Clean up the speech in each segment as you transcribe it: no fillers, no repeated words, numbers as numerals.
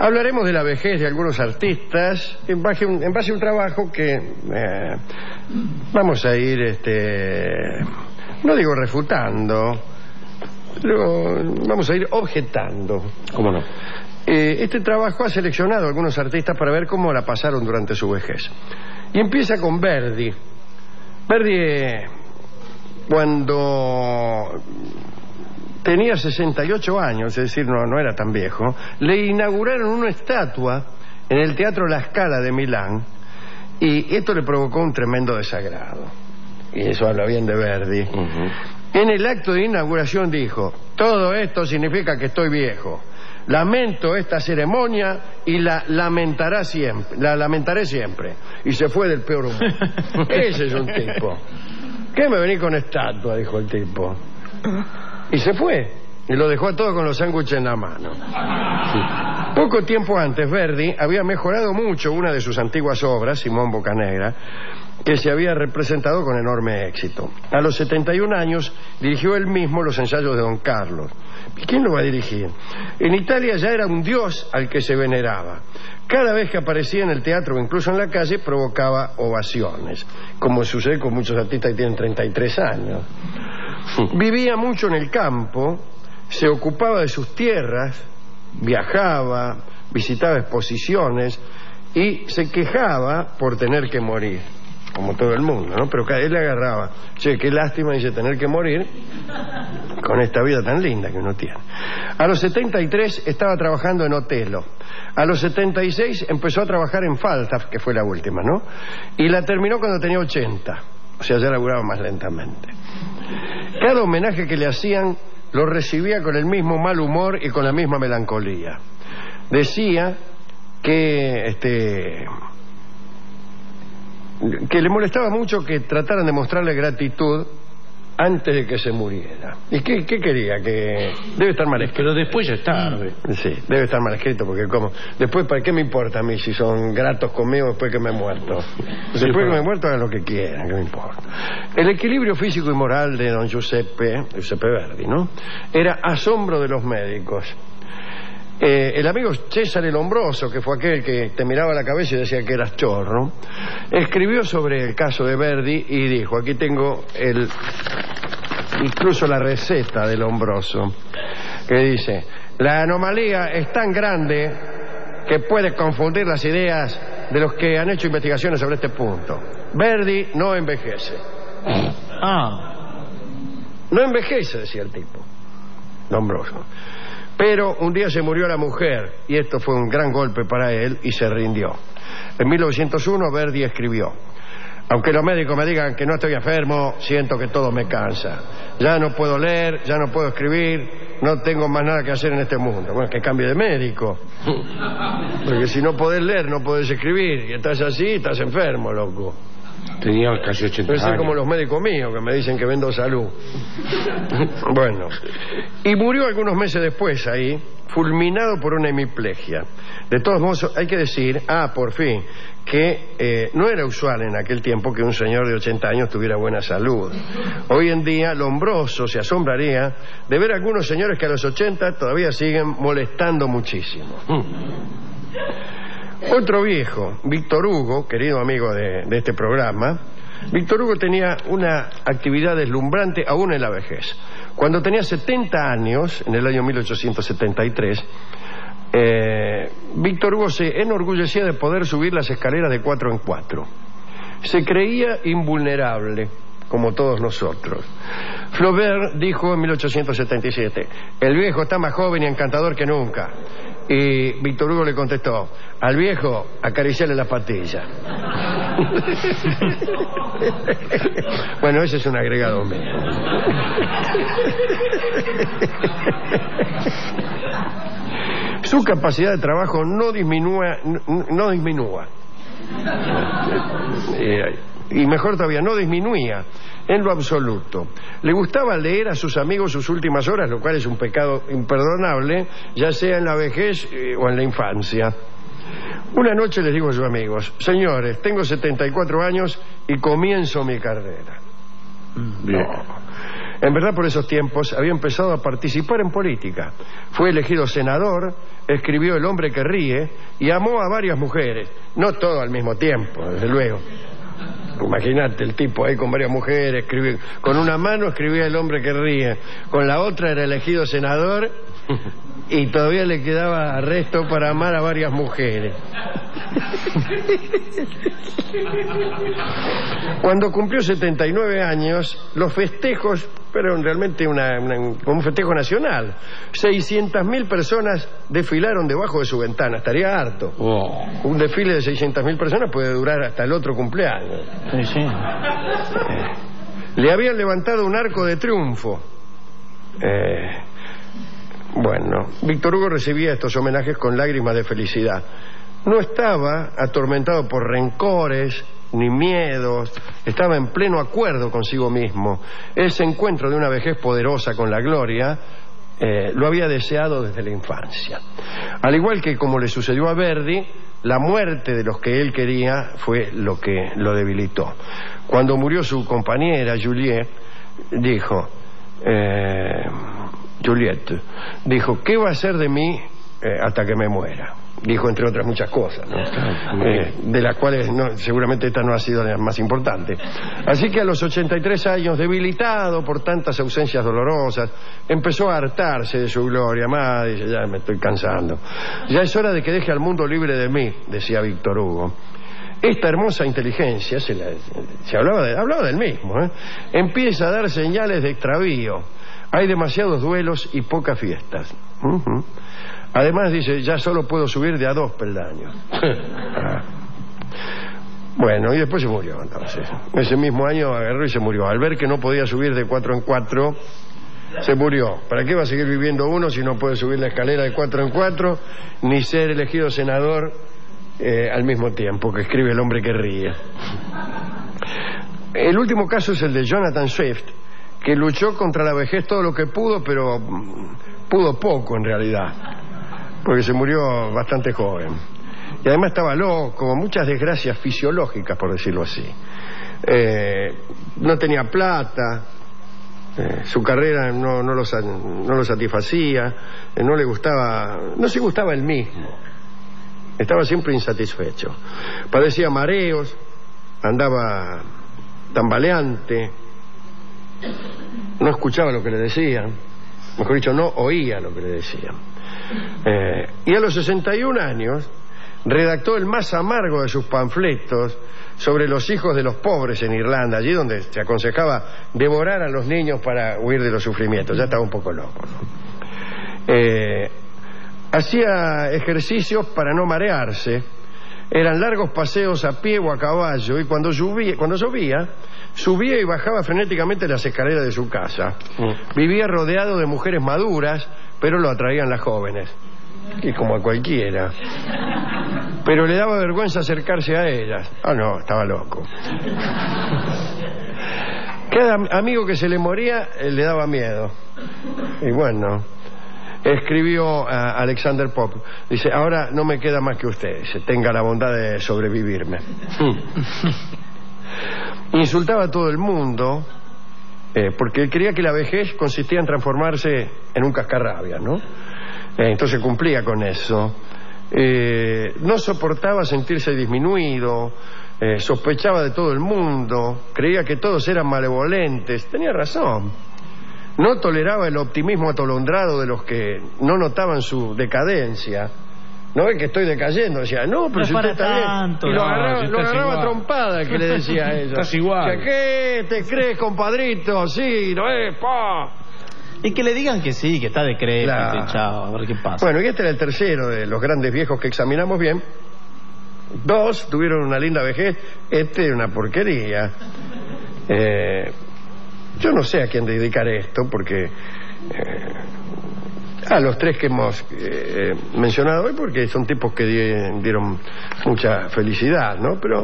Hablaremos de la vejez de algunos artistas en base a un trabajo que vamos a ir, no digo refutando, pero vamos a ir objetando. ¿Cómo no? Este trabajo ha seleccionado a algunos artistas para ver cómo la pasaron durante su vejez. Y empieza con Verdi. Verdi, cuando tenía 68 años, es decir, no era tan viejo, le inauguraron una estatua en el Teatro La Scala de Milán, y esto le provocó un tremendo desagrado. Y eso habla bien de Verdi. En el acto de inauguración dijo: todo esto significa que estoy viejo. Lamento esta ceremonia y la lamentaré siempre. Y se fue del peor humor. Ese es un tipo. ¿Qué me venís con estatua?, dijo el tipo. Y se fue. Y lo dejó a todo con los sándwiches en la mano. Poco tiempo antes, Verdi había mejorado mucho una de sus antiguas obras, Simón Boccanegra, que se había representado con enorme éxito. A los 71 años dirigió él mismo los ensayos de Don Carlos. ¿Y quién lo va a dirigir? En Italia ya era un dios al que se veneraba. Cada vez que aparecía en el teatro o incluso en la calle provocaba ovaciones, como sucede con muchos artistas que tienen 33 años. Vivía mucho en el campo, se ocupaba de sus tierras, viajaba, visitaba exposiciones y se quejaba por tener que morir, como todo el mundo, ¿no? Pero él le agarraba: che, qué lástima, dice, tener que morir con esta vida tan linda que uno tiene. A los 73 estaba trabajando en Otelo. A los 76 empezó a trabajar en Falstaff, que fue la última, ¿no? Y la terminó cuando tenía 80. O sea, ya laburaba más lentamente. Cada homenaje que le hacían lo recibía con el mismo mal humor y con la misma melancolía. Decía que le molestaba mucho que trataran de mostrarle gratitud antes de que se muriera. ¿Y qué quería? Que debe estar mal escrito. Pero después ya es tarde. Sí, debe estar mal escrito, porque como después, ¿para qué me importa a mí si son gratos conmigo después que me he muerto? Después que me he muerto, hagan lo que quieran, que me importa. El equilibrio físico y moral de don Giuseppe Verdi, ¿no?, era asombro de los médicos. El amigo César el Hombroso, que fue aquel que te miraba la cabeza y decía que eras chorro, escribió sobre el caso de Verdi y dijo: aquí tengo incluso la receta del Hombroso, que dice: la anomalía es tan grande que puede confundir las ideas de los que han hecho investigaciones sobre este punto. Verdi no envejece. No envejece, decía el tipo, Hombroso. Pero un día se murió la mujer, y esto fue un gran golpe para él, y se rindió. En 1901 Verdi escribió: aunque los médicos me digan que no estoy enfermo, siento que todo me cansa. Ya no puedo leer, ya no puedo escribir, no tengo más nada que hacer en este mundo. Bueno, que cambie de médico. Porque si no podés leer, no podés escribir, y estás así, estás enfermo, loco. Tenía casi 80 años. Soy como los médicos míos, que me dicen que vendo salud. Bueno, y murió algunos meses después ahí, fulminado por una hemiplegia. De todos modos, hay que decir, por fin, que no era usual en aquel tiempo que un señor de 80 años tuviera buena salud. Hoy en día, Lombroso se asombraría de ver a algunos señores que a los 80 todavía siguen molestando muchísimo. Otro viejo, Víctor Hugo, querido amigo de este programa. Víctor Hugo tenía una actividad deslumbrante aún en la vejez. Cuando tenía 70 años, en el año 1873, Víctor Hugo se enorgullecía de poder subir las escaleras de 4 en 4. Se creía invulnerable, como todos nosotros. Flaubert dijo en 1877: el viejo está más joven y encantador que nunca. Y Víctor Hugo le contestó: al viejo acariciarle las patillas. Bueno, ese es un agregado mío. Su capacidad de trabajo no disminúa. Y mejor todavía, no disminuía en lo absoluto. Le gustaba leer a sus amigos sus últimas horas, lo cual es un pecado imperdonable, ya sea en la vejez o en la infancia. Una noche les digo a sus amigos: señores, tengo 74 años y comienzo mi carrera. Bien. No. En verdad, por esos tiempos había empezado a participar en política. Fue elegido senador, escribió El hombre que ríe y amó a varias mujeres. No todo al mismo tiempo, desde luego. Imagínate el tipo ahí con varias mujeres, con una mano escribía El hombre que ríe, con la otra era elegido senador y todavía le quedaba resto para amar a varias mujeres. Cuando cumplió 79 años, los festejos fueron realmente como un festejo nacional. 600.000 personas desfilaron debajo de su ventana. Estaría harto. Oh. Un desfile de 600.000 personas puede durar hasta el otro cumpleaños. Sí, sí. Le habían levantado un arco de triunfo. Bueno, Víctor Hugo recibía estos homenajes con lágrimas de felicidad. No estaba atormentado por rencores ni miedos, estaba en pleno acuerdo consigo mismo. Ese encuentro de una vejez poderosa con la gloria lo había deseado desde la infancia. Al igual que como le sucedió a Verdi, la muerte de los que él quería fue lo que lo debilitó. Cuando murió su compañera Juliette, dijo, ¿qué va a hacer de mí hasta que me muera? Dijo, entre otras muchas cosas, ¿no? De las cuales seguramente esta no ha sido la más importante. Así que a los 83 años, debilitado por tantas ausencias dolorosas, empezó a hartarse de su gloria. Dice, ya me estoy cansando. Ya es hora de que deje al mundo libre de mí, decía Víctor Hugo. Esta hermosa inteligencia, se hablaba del mismo, empieza a dar señales de extravío. Hay demasiados duelos y pocas fiestas. Además, dice, ya solo puedo subir de a 2 peldaños. Bueno, y después se murió, entonces. Ese mismo año agarró y se murió. Al ver que no podía subir de 4 en 4, se murió. ¿Para qué va a seguir viviendo uno si no puede subir la escalera de 4 en 4, ni ser elegido senador al mismo tiempo que escribe El hombre que ríe? El último caso es el de Jonathan Swift, que luchó contra la vejez todo lo que pudo, pero pudo poco en realidad, porque se murió bastante joven. Y además estaba loco, con muchas desgracias fisiológicas, por decirlo así. No tenía plata, su carrera no lo satisfacía, no se gustaba él mismo, estaba siempre insatisfecho. Padecía mareos, andaba tambaleante, no escuchaba lo que le decían, mejor dicho, no oía lo que le decían. Y a los 61 años redactó el más amargo de sus panfletos sobre los hijos de los pobres en Irlanda, allí donde se aconsejaba devorar a los niños para huir de los sufrimientos. Ya estaba un poco loco, ¿no? Hacía ejercicios para no marearse. Eran largos paseos a pie o a caballo, y cuando llovía, subía y bajaba frenéticamente las escaleras de su casa. Vivía rodeado de mujeres maduras, pero lo atraían las jóvenes, y como a cualquiera. Pero le daba vergüenza acercarse a ellas. No, estaba loco. Cada amigo que se le moría le daba miedo. Y bueno, escribió a Alexander Pope, dice, ahora no me queda más que usted, tenga la bondad de sobrevivirme. Insultaba a todo el mundo, porque él creía que la vejez consistía en transformarse en un cascarrabias, ¿no? Entonces cumplía con eso. No soportaba sentirse disminuido, sospechaba de todo el mundo, creía que todos eran malevolentes. Tenía razón. No toleraba el optimismo atolondrado de los que no notaban su decadencia. No es que estoy decayendo, decía, no, pero si usted está bien. Y lo agarraba a trompada, que le decía a ella. Estás igual. ¿Qué te crees, compadrito? Sí, no es, pa. Y que le digan que sí, que está decrépito, Claro. chao, a ver qué pasa. Bueno, y este era el tercero de los grandes viejos que examinamos bien. 2 tuvieron una linda vejez, este era una porquería. Yo no sé a quién dedicar esto, porque a los 3 que hemos mencionado hoy, porque son tipos que dieron mucha felicidad, ¿no? Pero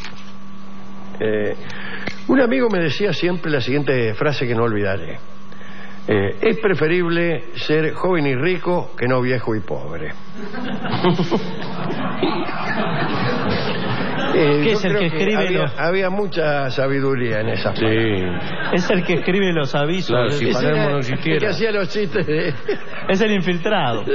un amigo me decía siempre la siguiente frase que no olvidaré: es preferible ser joven y rico que no viejo y pobre. ¿Qué es yo el creo que escribe había mucha sabiduría en esa Sí. Es el que escribe los avisos. Claro, si Ese Palermo era no el que existiera. hacía los chistes de... Es el infiltrado.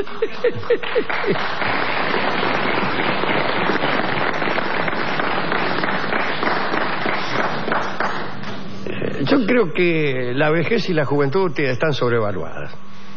Yo creo que la vejez y la juventud están sobrevaluadas.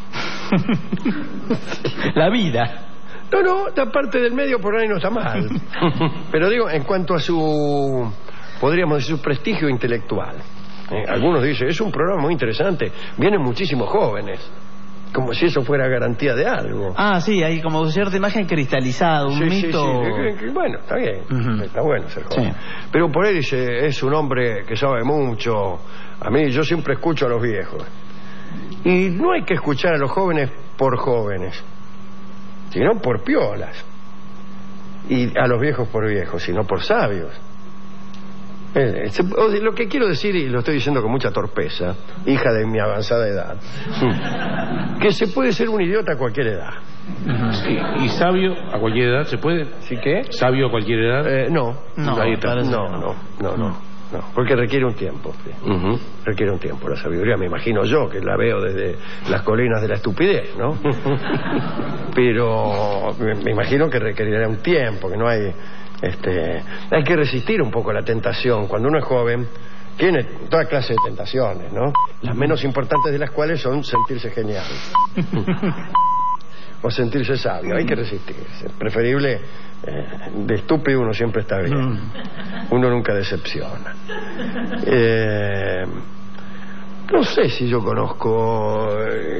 La vida. No, la parte del medio por ahí no está mal. Pero digo, en cuanto a su, podríamos decir, su prestigio intelectual. Algunos dicen, es un programa muy interesante, vienen muchísimos jóvenes. Como si eso fuera garantía de algo. Ah, sí, hay como cierta imagen cristalizada, un mito. Sí. Bueno, está bien, está bueno ser joven. Sí. Pero por ahí dice, es un hombre que sabe mucho. A mí, yo siempre escucho a los viejos. Y no hay que escuchar a los jóvenes por jóvenes, sino por piolas. Y a los viejos por viejos, sino por sabios. Lo que quiero decir, y lo estoy diciendo con mucha torpeza, hija de mi avanzada edad, que se puede ser un idiota a cualquier edad. Sí. ¿Y sabio a cualquier edad se puede? ¿Sí qué? ¿Sabio a cualquier edad? No, Ahí está. parece que no, porque requiere un tiempo. Sí. Requiere un tiempo. La sabiduría, me imagino yo, que la veo desde las colinas de la estupidez, ¿no? Pero me imagino que requerirá un tiempo, que no hay... hay que resistir un poco a la tentación. Cuando uno es joven, tiene toda clase de tentaciones, ¿no? Las menos importantes de las cuales son sentirse genial o sentirse sabio. Hay que resistirse. Preferible, de estúpido uno siempre está bien. Uno nunca decepciona. No sé si yo conozco...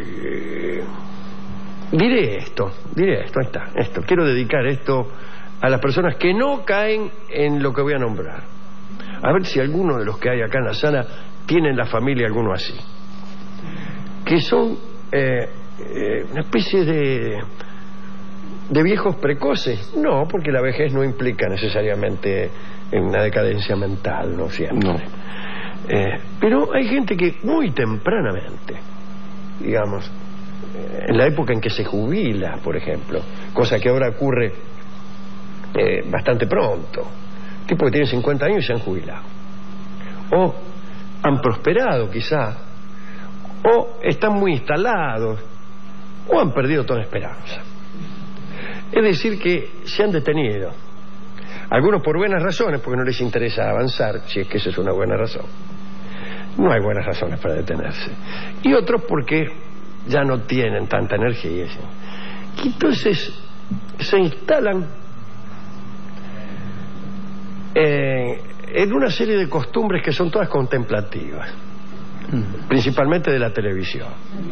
diré esto, ahí está, esto. Quiero dedicar esto a las personas que no caen en lo que voy a nombrar. A ver si alguno de los que hay acá en la sala tiene en la familia alguno así. Que son una especie de viejos precoces. No, porque la vejez no implica necesariamente una decadencia mental, no siempre. No. Pero hay gente que muy tempranamente, digamos, en la época en que se jubila, por ejemplo, cosa que ahora ocurre bastante pronto, tipos que tienen 50 años y se han jubilado, o han prosperado quizá, o están muy instalados, o han perdido toda esperanza. Es decir, que se han detenido, algunos por buenas razones, porque no les interesa avanzar, si es que esa es una buena razón. No hay buenas razones para detenerse. Y otros porque ya no tienen tanta energía. Y entonces se instalan en una serie de costumbres que son todas contemplativas, principalmente de la televisión.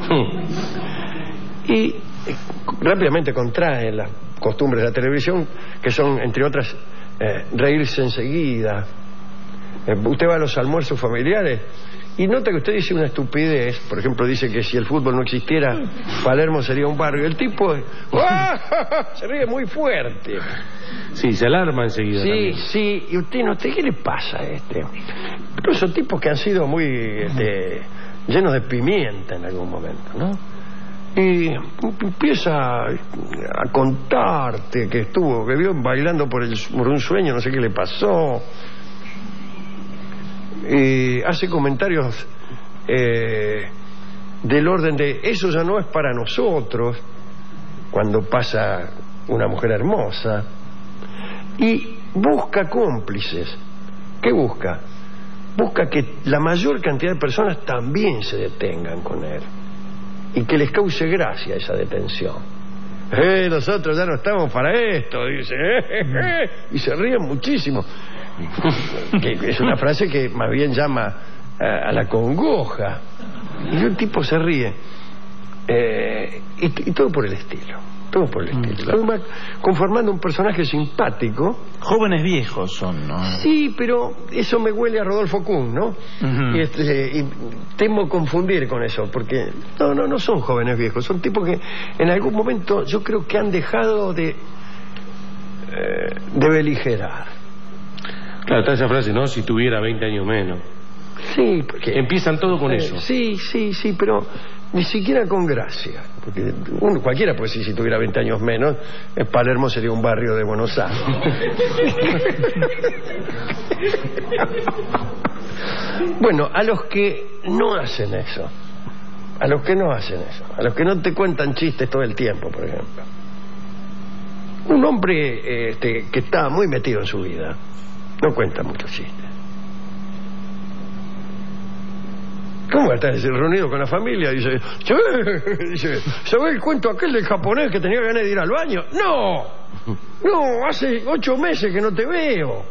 Y rápidamente contraen las costumbres de la televisión, que son, entre otras, reírse enseguida. Usted va a los almuerzos familiares y nota que usted dice una estupidez. Por ejemplo, dice que si el fútbol no existiera, Palermo sería un barrio. El tipo se ríe muy fuerte. Sí, se alarma enseguida. Sí, y usted no sé qué le pasa a este. Pero son tipos que han sido muy llenos de pimienta en algún momento, ¿no? Y empieza a contarte que vio bailando por un sueño, no sé qué le pasó. Hace comentarios del orden de eso ya no es para nosotros, cuando pasa una mujer hermosa, y busca cómplices. ¿Qué busca? Busca que la mayor cantidad de personas también se detengan con él y que les cause gracia esa detención. Nosotros ya no estamos para esto, dice, y se ríen muchísimo. Que es una frase que más bien llama a la congoja. Y el tipo se ríe. Y todo por el estilo. Todo por el estilo. Claro. Va conformando un personaje simpático. Jóvenes viejos son, ¿no? Sí, pero eso me huele a Rodolfo Kuhn, ¿no? Y temo confundir con eso, porque no son jóvenes viejos, son tipos que en algún momento yo creo que han dejado de beligerar. Claro, está esa frase, ¿no? Si tuviera 20 años menos. Sí, porque Empiezan todo con eso. Sí, pero ni siquiera con gracia, porque cualquiera puede decir, si tuviera 20 años menos, Palermo sería un barrio de Buenos Aires. Bueno, a los que no hacen eso, a los que no te cuentan chistes todo el tiempo, por ejemplo. Un hombre que está muy metido en su vida no cuenta muchos chistes. ¿Cómo está reunido con la familia? Dice, ¿sabés el cuento aquel del japonés que tenía ganas de ir al baño? No, hace 8 meses que no te veo.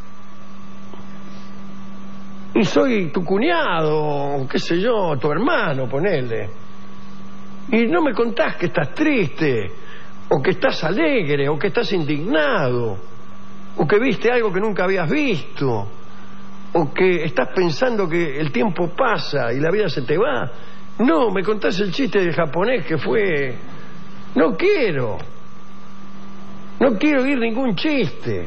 Y soy tu cuñado, qué sé yo, tu hermano, ponele. Y no me contás que estás triste, o que estás alegre, o que estás indignado, o que viste algo que nunca habías visto, o que estás pensando que el tiempo pasa y la vida se te va. No, me contás el chiste del japonés que fue... No quiero oír ningún chiste.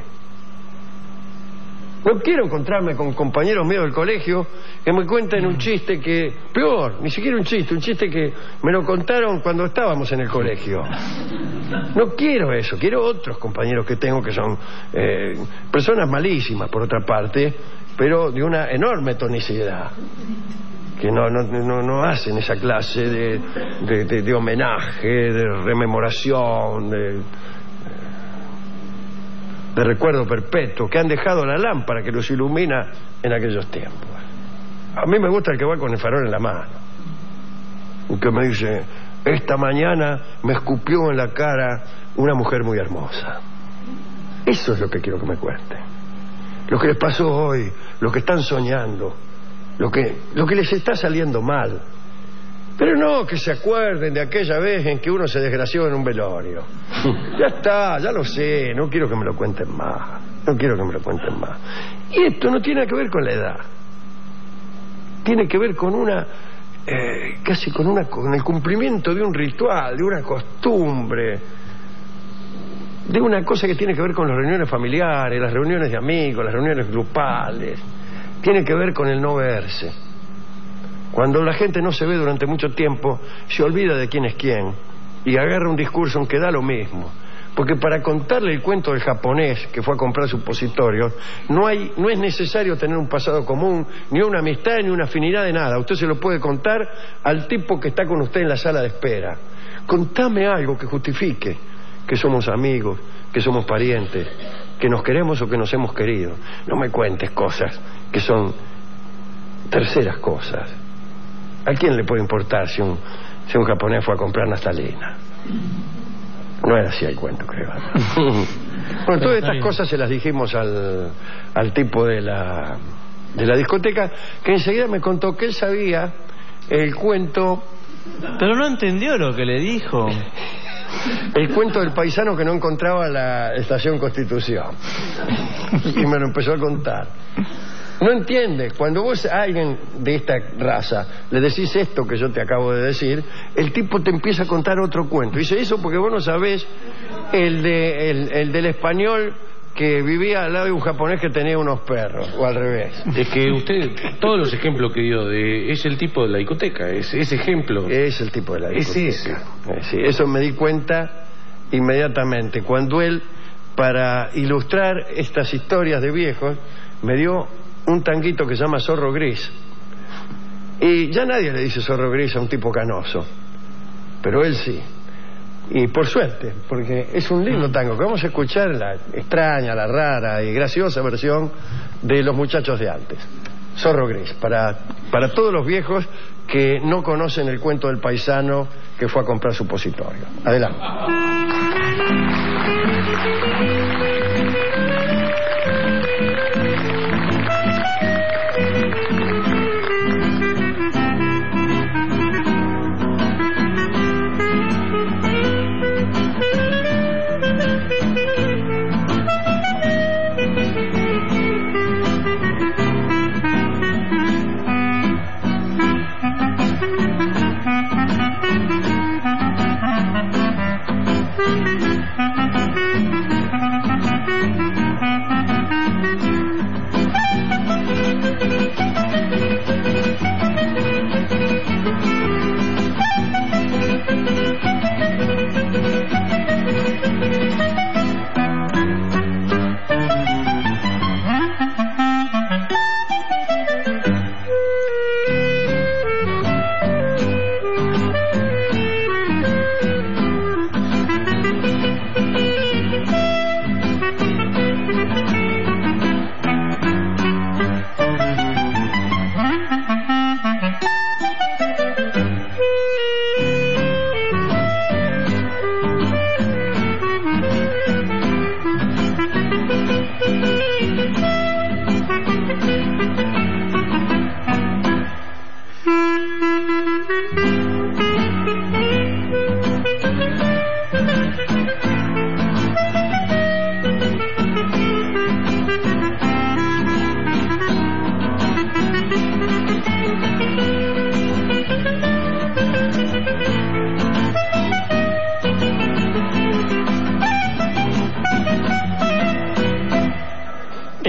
No quiero encontrarme con compañeros míos del colegio que me cuenten un chiste que... Peor, ni siquiera un chiste que me lo contaron cuando estábamos en el colegio. No quiero eso, quiero otros compañeros que tengo que son personas malísimas, por otra parte, pero de una enorme tonicidad, que no hacen esa clase de homenaje, de rememoración, de recuerdo perpetuo, que han dejado la lámpara que los ilumina en aquellos tiempos. A mí me gusta el que va con el farol en la mano, el que me dice, esta mañana me escupió en la cara una mujer muy hermosa. Eso es lo que quiero que me cuenten. Lo que les pasó hoy, lo que están soñando, lo que les está saliendo mal. Pero no que se acuerden de aquella vez en que uno se desgració en un velorio. Ya está, ya lo sé, no quiero que me lo cuenten más. Y esto no tiene que ver con la edad. Tiene que ver con con el cumplimiento de un ritual, de una costumbre, de una cosa que tiene que ver con las reuniones familiares, las reuniones de amigos, las reuniones grupales. Tiene que ver con el no verse. Cuando la gente no se ve durante mucho tiempo, se olvida de quién es quién y agarra un discurso aunque da lo mismo. Porque para contarle el cuento del japonés que fue a comprar supositorios, no es necesario tener un pasado común, ni una amistad, ni una afinidad de nada. Usted se lo puede contar al tipo que está con usted en la sala de espera. Contame algo que justifique que somos amigos, que somos parientes, que nos queremos o que nos hemos querido. No me cuentes cosas que son terceras cosas. ¿A quién le puede importar si un japonés fue a comprar naftalina? No era así el cuento, creo. Bueno, todas estas cosas se las dijimos al tipo de la discoteca, que enseguida me contó que él sabía el cuento... Pero no entendió lo que le dijo. El cuento del paisano que no encontraba la estación Constitución. Y me lo empezó a contar. No entiendes, cuando vos a alguien de esta raza le decís esto que yo te acabo de decir, el tipo te empieza a contar otro cuento. Dice, eso porque vos no sabés el del español que vivía al lado de un japonés que tenía unos perros, o al revés. Es que usted, todos los ejemplos que dio, es el tipo de la discoteca, es ese ejemplo. Es el tipo de la discoteca. Es ese. Sí, eso me di cuenta inmediatamente, cuando él, para ilustrar estas historias de viejos, me dio un tanguito que se llama Zorro Gris. Y ya nadie le dice Zorro Gris a un tipo canoso, pero él sí. Y por suerte, porque es un lindo tango que vamos a escuchar, la extraña, la rara y graciosa versión de Los Muchachos de Antes. Zorro Gris, para todos los viejos que no conocen el cuento del paisano que fue a comprar supositorio. Adelante.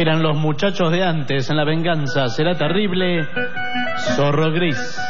Eran los muchachos de antes. En la venganza será terrible. Zorro Gris.